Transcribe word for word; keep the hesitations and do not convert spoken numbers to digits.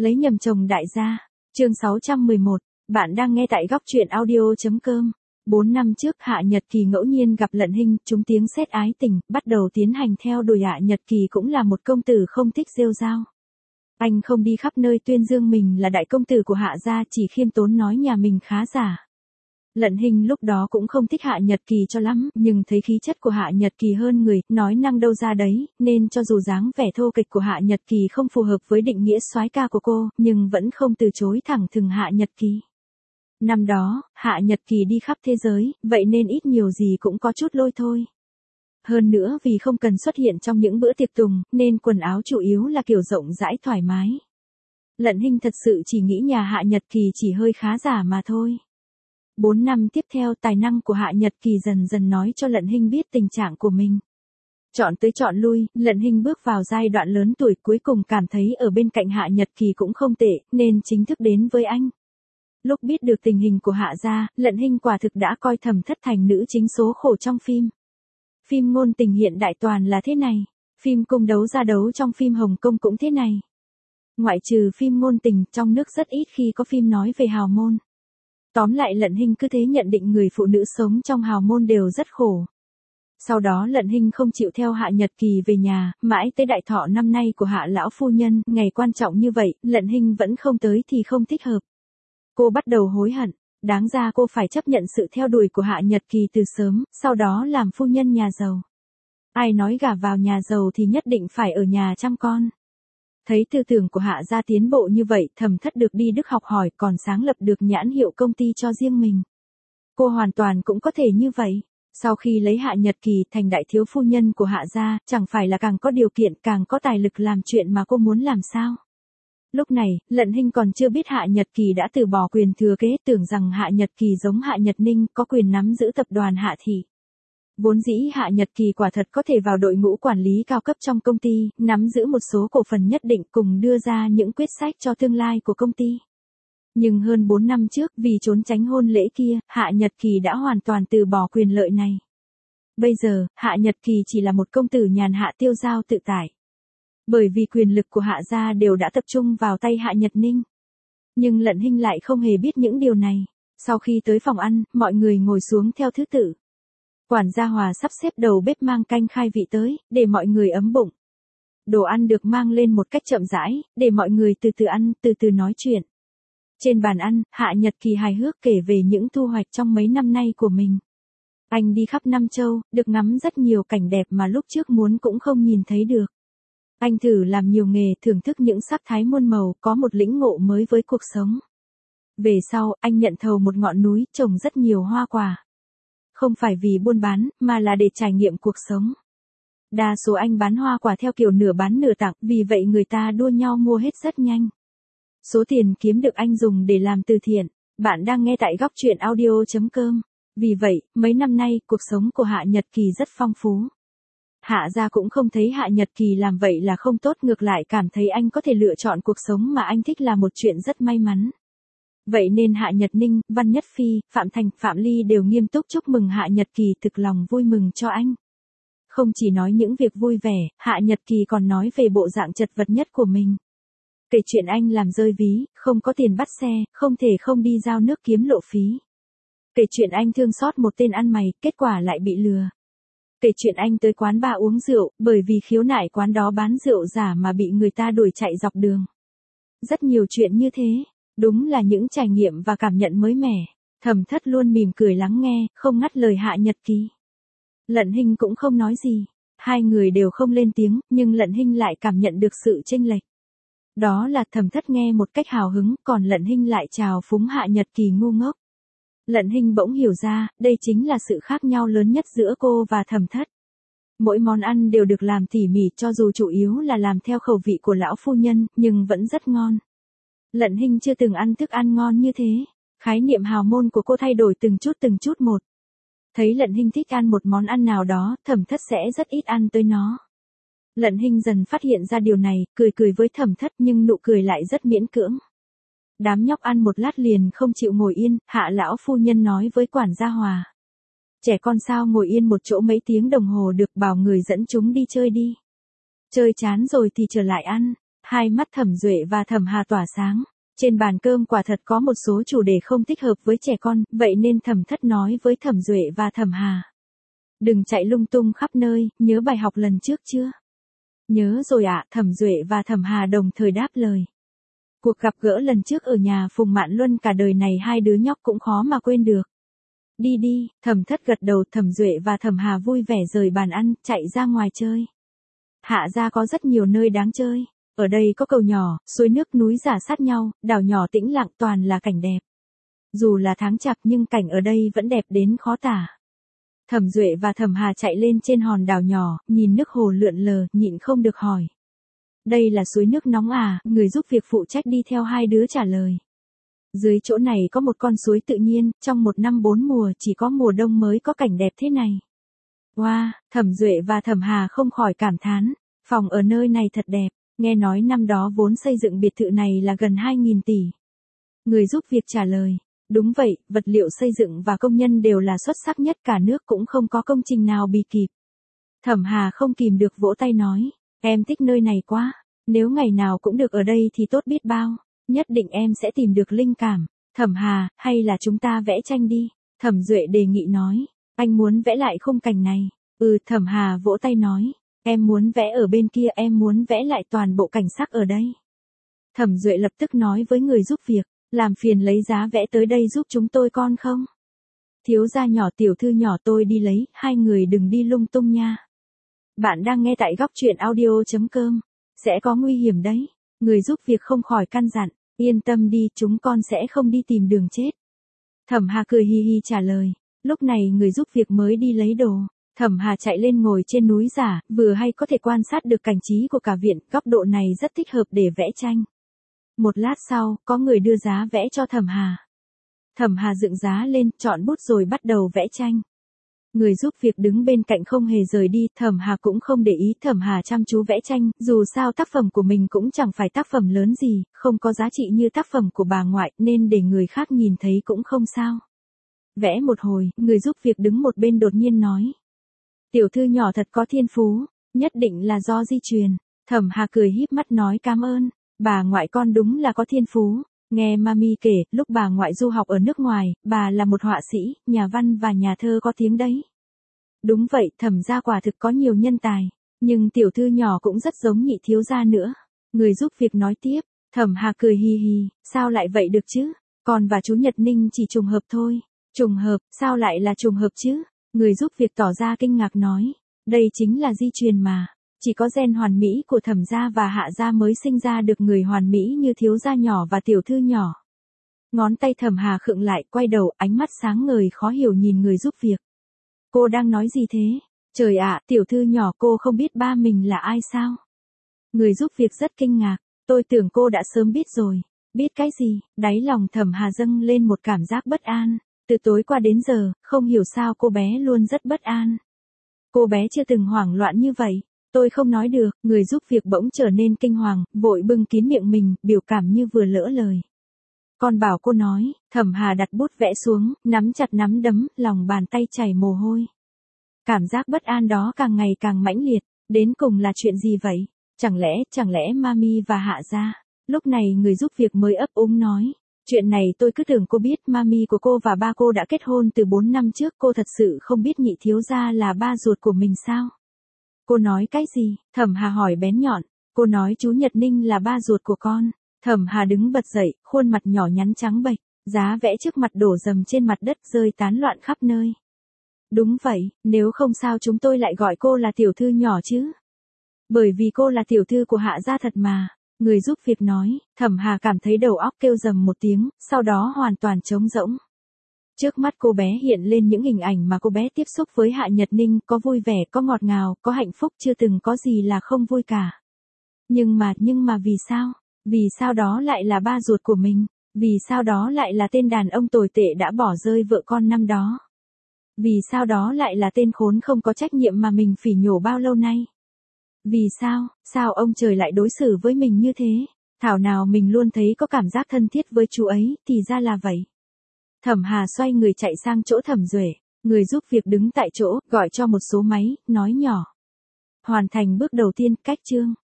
Lấy nhầm chồng đại gia. Chương sáu trăm mười một. Bạn đang nghe tại góc truyện audio.com. Bốn năm trước Hạ Nhật Kỳ ngẫu nhiên gặp Lận Hinh, chúng tiếng sét ái tình, bắt đầu tiến hành theo đuổi. Hạ Nhật Kỳ cũng là một công tử không thích rêu rao. Anh không đi khắp nơi tuyên dương mình là đại công tử của Hạ gia, chỉ khiêm tốn nói nhà mình khá giả. Lận Hinh lúc đó cũng không thích Hạ Nhật Kỳ cho lắm, nhưng thấy khí chất của Hạ Nhật Kỳ hơn người, nói năng đâu ra đấy, nên cho dù dáng vẻ thô kệch của Hạ Nhật Kỳ không phù hợp với định nghĩa soái ca của cô, nhưng vẫn không từ chối thẳng thừng Hạ Nhật Kỳ. Năm đó, Hạ Nhật Kỳ đi khắp thế giới, vậy nên ít nhiều gì cũng có chút lôi thôi. Hơn nữa vì không cần xuất hiện trong những bữa tiệc tùng, nên quần áo chủ yếu là kiểu rộng rãi thoải mái. Lận Hinh thật sự chỉ nghĩ nhà Hạ Nhật Kỳ chỉ hơi khá giả mà thôi. Bốn năm tiếp theo, tài năng của Hạ Nhật Kỳ dần dần nói cho Lận Hinh biết tình trạng của mình. Chọn tới chọn lui, Lận Hinh bước vào giai đoạn lớn tuổi, cuối cùng cảm thấy ở bên cạnh Hạ Nhật Kỳ cũng không tệ, nên chính thức đến với anh. Lúc biết được tình hình của Hạ gia, Lận Hinh quả thực đã coi Thẩm Thất thành nữ chính số khổ trong phim. Phim ngôn tình hiện đại toàn là thế này, phim cung đấu ra đấu trong phim Hồng Kông cũng thế này. Ngoại trừ phim ngôn tình, trong nước rất ít khi có phim nói về hào môn. Tóm lại Lận Hinh cứ thế nhận định người phụ nữ sống trong hào môn đều rất khổ. Sau đó Lận Hinh không chịu theo Hạ Nhật Kỳ về nhà, mãi tới đại thọ năm nay của Hạ lão phu nhân, ngày quan trọng như vậy, Lận Hinh vẫn không tới thì không thích hợp. Cô bắt đầu hối hận, đáng ra cô phải chấp nhận sự theo đuổi của Hạ Nhật Kỳ từ sớm, sau đó làm phu nhân nhà giàu. Ai nói gả vào nhà giàu thì nhất định phải ở nhà chăm con. Thấy tư tưởng của Hạ gia tiến bộ như vậy, Thẩm Thất được đi Đức học hỏi, còn sáng lập được nhãn hiệu công ty cho riêng mình. Cô hoàn toàn cũng có thể như vậy. Sau khi lấy Hạ Nhật Kỳ thành đại thiếu phu nhân của Hạ gia, chẳng phải là càng có điều kiện, càng có tài lực làm chuyện mà cô muốn làm sao? Lúc này, Lận Hinh còn chưa biết Hạ Nhật Kỳ đã từ bỏ quyền thừa kế, tưởng rằng Hạ Nhật Kỳ giống Hạ Nhật Ninh, có quyền nắm giữ tập đoàn Hạ thị. Vốn dĩ Hạ Nhật Kỳ quả thật có thể vào đội ngũ quản lý cao cấp trong công ty, nắm giữ một số cổ phần nhất định cùng đưa ra những quyết sách cho tương lai của công ty. Nhưng hơn bốn năm trước, vì trốn tránh hôn lễ kia, Hạ Nhật Kỳ đã hoàn toàn từ bỏ quyền lợi này. Bây giờ, Hạ Nhật Kỳ chỉ là một công tử nhàn hạ tiêu dao tự tại. Bởi vì quyền lực của Hạ gia đều đã tập trung vào tay Hạ Nhật Ninh. Nhưng Lận Hinh lại không hề biết những điều này. Sau khi tới phòng ăn, mọi người ngồi xuống theo thứ tự. Quản gia Hòa sắp xếp đầu bếp mang canh khai vị tới, để mọi người ấm bụng. Đồ ăn được mang lên một cách chậm rãi, để mọi người từ từ ăn, từ từ nói chuyện. Trên bàn ăn, Hạ Nhật Kỳ hài hước kể về những thu hoạch trong mấy năm nay của mình. Anh đi khắp Nam Châu, được ngắm rất nhiều cảnh đẹp mà lúc trước muốn cũng không nhìn thấy được. Anh thử làm nhiều nghề, thưởng thức những sắc thái muôn màu, có một lĩnh ngộ mới với cuộc sống. Về sau, anh nhận thầu một ngọn núi, trồng rất nhiều hoa quả. Không phải vì buôn bán, mà là để trải nghiệm cuộc sống. Đa số anh bán hoa quả theo kiểu nửa bán nửa tặng, vì vậy người ta đua nhau mua hết rất nhanh. Số tiền kiếm được anh dùng để làm từ thiện. Bạn đang nghe tại góc truyện audio.com. Vì vậy, mấy năm nay, cuộc sống của Hạ Nhật Kỳ rất phong phú. Hạ gia cũng không thấy Hạ Nhật Kỳ làm vậy là không tốt, ngược lại cảm thấy anh có thể lựa chọn cuộc sống mà anh thích là một chuyện rất may mắn. Vậy nên Hạ Nhật Ninh, Văn Nhất Phi, Phạm Thành, Phạm Ly đều nghiêm túc chúc mừng Hạ Nhật Kỳ, thực lòng vui mừng cho anh. Không chỉ nói những việc vui vẻ, Hạ Nhật Kỳ còn nói về bộ dạng chật vật nhất của mình. Kể chuyện anh làm rơi ví, không có tiền bắt xe, không thể không đi giao nước kiếm lộ phí. Kể chuyện anh thương xót một tên ăn mày, kết quả lại bị lừa. Kể chuyện anh tới quán bar uống rượu, bởi vì khiếu nại quán đó bán rượu giả mà bị người ta đuổi chạy dọc đường. Rất nhiều chuyện như thế, đúng là những trải nghiệm và cảm nhận mới mẻ. Thẩm Thất luôn mỉm cười lắng nghe, không ngắt lời Hạ Nhật Kỳ. Lận Hinh cũng không nói gì, hai người đều không lên tiếng, nhưng Lận Hinh lại cảm nhận được sự chênh lệch. Đó là Thẩm Thất nghe một cách hào hứng, còn Lận Hinh lại trào phúng Hạ Nhật Kỳ ngu ngốc. Lận Hinh bỗng hiểu ra, đây chính là sự khác nhau lớn nhất giữa cô và Thẩm Thất. Mỗi món ăn đều được làm tỉ mỉ, cho dù chủ yếu là làm theo khẩu vị của lão phu nhân, nhưng vẫn rất ngon. Lận Hinh chưa từng ăn thức ăn ngon như thế. Khái niệm hào môn của cô thay đổi từng chút từng chút một. Thấy Lận Hinh thích ăn một món ăn nào đó, Thẩm Thất sẽ rất ít ăn tới nó. Lận Hinh dần phát hiện ra điều này, cười cười với Thẩm Thất nhưng nụ cười lại rất miễn cưỡng. Đám nhóc ăn một lát liền không chịu ngồi yên, Hạ lão phu nhân nói với quản gia Hòa. Trẻ con sao ngồi yên một chỗ mấy tiếng đồng hồ được, bảo người dẫn chúng đi chơi đi. Chơi chán rồi thì trở lại ăn. Hai mắt Thẩm Duệ và Thẩm Hà tỏa sáng. Trên bàn cơm quả thật có một số chủ đề không thích hợp với trẻ con, vậy nên Thẩm Thất nói với Thẩm Duệ và Thẩm Hà. Đừng chạy lung tung khắp nơi, nhớ bài học lần trước chưa? Nhớ rồi ạ, Thẩm Duệ và Thẩm Hà đồng thời đáp lời. Cuộc gặp gỡ lần trước ở nhà Phùng Mạn Luân cả đời này hai đứa nhóc cũng khó mà quên được. Đi đi, Thẩm Thất gật đầu, Thẩm Duệ và Thẩm Hà vui vẻ rời bàn ăn, chạy ra ngoài chơi. Hạ gia có rất nhiều nơi đáng chơi. Ở đây có cầu nhỏ, suối nước núi rả sát nhau, đảo nhỏ tĩnh lặng toàn là cảnh đẹp. Dù là tháng chạp nhưng cảnh ở đây vẫn đẹp đến khó tả. Thẩm Duệ và Thẩm Hà chạy lên trên hòn đảo nhỏ, nhìn nước hồ lượn lờ, nhịn không được hỏi. Đây là suối nước nóng à, người giúp việc phụ trách đi theo hai đứa trả lời. Dưới chỗ này có một con suối tự nhiên, trong một năm bốn mùa chỉ có mùa đông mới có cảnh đẹp thế này. Wow, Thẩm Duệ và Thẩm Hà không khỏi cảm thán, phòng ở nơi này thật đẹp, nghe nói năm đó vốn xây dựng biệt thự này là gần hai nghìn tỷ. Người giúp việc trả lời, đúng vậy, vật liệu xây dựng và công nhân đều là xuất sắc nhất cả nước, cũng không có công trình nào bì kịp. Thẩm Hà không kìm được vỗ tay nói, em thích nơi này quá, nếu ngày nào cũng được ở đây thì tốt biết bao, nhất định em sẽ tìm được linh cảm. Thẩm Hà, hay là chúng ta vẽ tranh đi, Thẩm Duệ đề nghị nói, anh muốn vẽ lại khung cảnh này. Ừ, Thẩm Hà vỗ tay nói, em muốn vẽ ở bên kia, em muốn vẽ lại toàn bộ cảnh sắc ở đây. Thẩm Duệ lập tức nói với người giúp việc, làm phiền lấy giá vẽ tới đây giúp chúng tôi con không? Thiếu gia nhỏ, tiểu thư nhỏ, tôi đi lấy, hai người đừng đi lung tung nha. Bạn đang nghe tại góc truyện audio chấm com, sẽ có nguy hiểm đấy. Người giúp việc không khỏi căn dặn, yên tâm đi, chúng con sẽ không đi tìm đường chết. Thẩm Hà cười hi hi trả lời, lúc này người giúp việc mới đi lấy đồ. Thẩm Hà chạy lên ngồi trên núi giả, vừa hay có thể quan sát được cảnh trí của cả viện, góc độ này rất thích hợp để vẽ tranh. Một lát sau, có người đưa giá vẽ cho Thẩm Hà. Thẩm Hà dựng giá lên, chọn bút rồi bắt đầu vẽ tranh. Người giúp việc đứng bên cạnh không hề rời đi, Thẩm Hà cũng không để ý, Thẩm Hà chăm chú vẽ tranh, dù sao tác phẩm của mình cũng chẳng phải tác phẩm lớn gì, không có giá trị như tác phẩm của bà ngoại, nên để người khác nhìn thấy cũng không sao. Vẽ một hồi, người giúp việc đứng một bên đột nhiên nói. Tiểu thư nhỏ thật có thiên phú, nhất định là do di truyền. Thẩm Hà cười híp mắt nói cảm ơn, bà ngoại con đúng là có thiên phú. Nghe mami kể, lúc bà ngoại du học ở nước ngoài, bà là một họa sĩ, nhà văn và nhà thơ có tiếng đấy. Đúng vậy, Thẩm gia quả thực có nhiều nhân tài, nhưng tiểu thư nhỏ cũng rất giống nhị thiếu gia nữa. Người giúp việc nói tiếp, Thẩm Hà cười hi hi, sao lại vậy được chứ? Con và chú Nhật Ninh chỉ trùng hợp thôi. Trùng hợp, sao lại là trùng hợp chứ? Người giúp việc tỏ ra kinh ngạc nói, đây chính là di truyền mà. Chỉ có gen hoàn mỹ của Thẩm gia và Hạ gia mới sinh ra được người hoàn mỹ như thiếu gia nhỏ và tiểu thư nhỏ. Ngón tay Thẩm Hà khựng lại, quay đầu, ánh mắt sáng ngời khó hiểu nhìn người giúp việc. Cô đang nói gì thế? Trời ạ, tiểu thư nhỏ, cô không biết ba mình là ai sao? Người giúp việc rất kinh ngạc, tôi tưởng cô đã sớm biết rồi. Biết cái gì? Đáy lòng Thẩm Hà dâng lên một cảm giác bất an. Từ tối qua đến giờ, không hiểu sao cô bé luôn rất bất an. Cô bé chưa từng hoảng loạn như vậy. Tôi không nói được, người giúp việc bỗng trở nên kinh hoàng, vội bưng kín miệng mình, biểu cảm như vừa lỡ lời. Con bảo cô nói, Thẩm Hà đặt bút vẽ xuống, nắm chặt nắm đấm, lòng bàn tay chảy mồ hôi. Cảm giác bất an đó càng ngày càng mãnh liệt, đến cùng là chuyện gì vậy? Chẳng lẽ, chẳng lẽ Mami và Hạ gia? Lúc này người giúp việc mới ấp úng nói. Chuyện này tôi cứ tưởng cô biết, Mami của cô và ba cô đã kết hôn từ bốn năm trước, cô thật sự không biết nhị thiếu gia là ba ruột của mình sao? Cô nói cái gì? Thẩm Hà hỏi bén nhọn. Cô nói chú Nhật Ninh là ba ruột của con. Thẩm Hà đứng bật dậy, khuôn mặt nhỏ nhắn trắng bệch, giá vẽ trước mặt đổ dầm trên mặt đất rơi tán loạn khắp nơi. Đúng vậy, nếu không sao chúng tôi lại gọi cô là tiểu thư nhỏ chứ? Bởi vì cô là tiểu thư của Hạ gia thật mà. Người giúp việc nói, Thẩm Hà cảm thấy đầu óc kêu rầm một tiếng, sau đó hoàn toàn trống rỗng. Trước mắt cô bé hiện lên những hình ảnh mà cô bé tiếp xúc với Hạ Nhật Ninh, có vui vẻ, có ngọt ngào, có hạnh phúc, chưa từng có gì là không vui cả. Nhưng mà, nhưng mà vì sao? Vì sao đó lại là ba ruột của mình? Vì sao đó lại là tên đàn ông tồi tệ đã bỏ rơi vợ con năm đó? Vì sao đó lại là tên khốn không có trách nhiệm mà mình phỉ nhổ bao lâu nay? Vì sao, sao ông trời lại đối xử với mình như thế? Thảo nào mình luôn thấy có cảm giác thân thiết với chú ấy, thì ra là vậy. Thẩm Hà xoay người chạy sang chỗ Thẩm Duệ, người giúp việc đứng tại chỗ, gọi cho một số máy, nói nhỏ. Hoàn thành bước đầu tiên, cách chương.